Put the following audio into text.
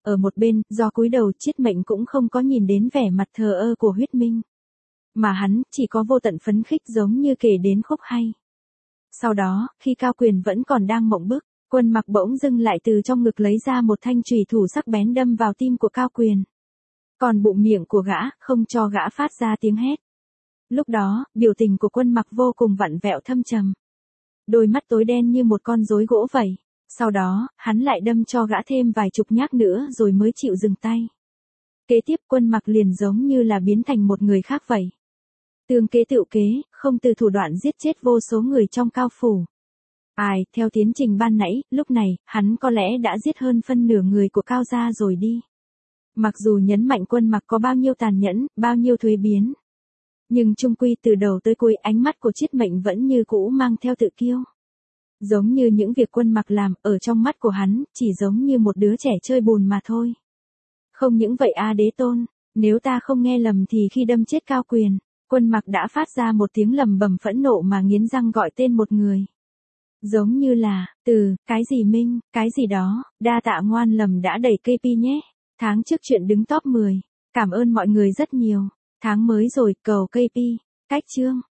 Ở một bên, do cúi đầu Chiết Mệnh cũng không có nhìn đến vẻ mặt thờ ơ của Huyết Minh. Mà hắn, chỉ có vô tận phấn khích giống như kể đến khúc hay. Sau đó, khi Cao Quyền vẫn còn đang mộng bức, Quân Mặc bỗng dưng lại từ trong ngực lấy ra một thanh chùy thủ sắc bén đâm vào tim của Cao Quyền. Còn bụng miệng của gã, không cho gã phát ra tiếng hét. Lúc đó, biểu tình của Quân Mặc vô cùng vặn vẹo thâm trầm. Đôi mắt tối đen như một con rối gỗ vậy. Sau đó, hắn lại đâm cho gã thêm vài chục nhát nữa rồi mới chịu dừng tay. Kế tiếp Quân Mặc liền giống như là biến thành một người khác vậy. Tương kế tựu kế, không từ thủ đoạn giết chết vô số người trong Cao phủ. Theo tiến trình ban nãy, lúc này, hắn có lẽ đã giết hơn phân nửa người của Cao gia rồi đi. Mặc dù nhấn mạnh Quân Mặc có bao nhiêu tàn nhẫn, bao nhiêu thuế biến. Nhưng chung quy từ đầu tới cuối ánh mắt của Chiết Mệnh vẫn như cũ mang theo tự kiêu. Giống như những việc Quân Mặc làm, ở trong mắt của hắn, chỉ giống như một đứa trẻ chơi bùn mà thôi. Không những vậy Đế Tôn, nếu ta không nghe lầm thì khi đâm chết Cao Quyền, Quân Mặc đã phát ra một tiếng lầm bầm phẫn nộ mà nghiến răng gọi tên một người. Giống như là, cái gì Minh, cái gì đó, đa tạ ngoan lầm đã đẩy KP nhé. Tháng trước chuyện đứng top 10. Cảm ơn mọi người rất nhiều. Tháng mới rồi, cầu KP. Cách chương.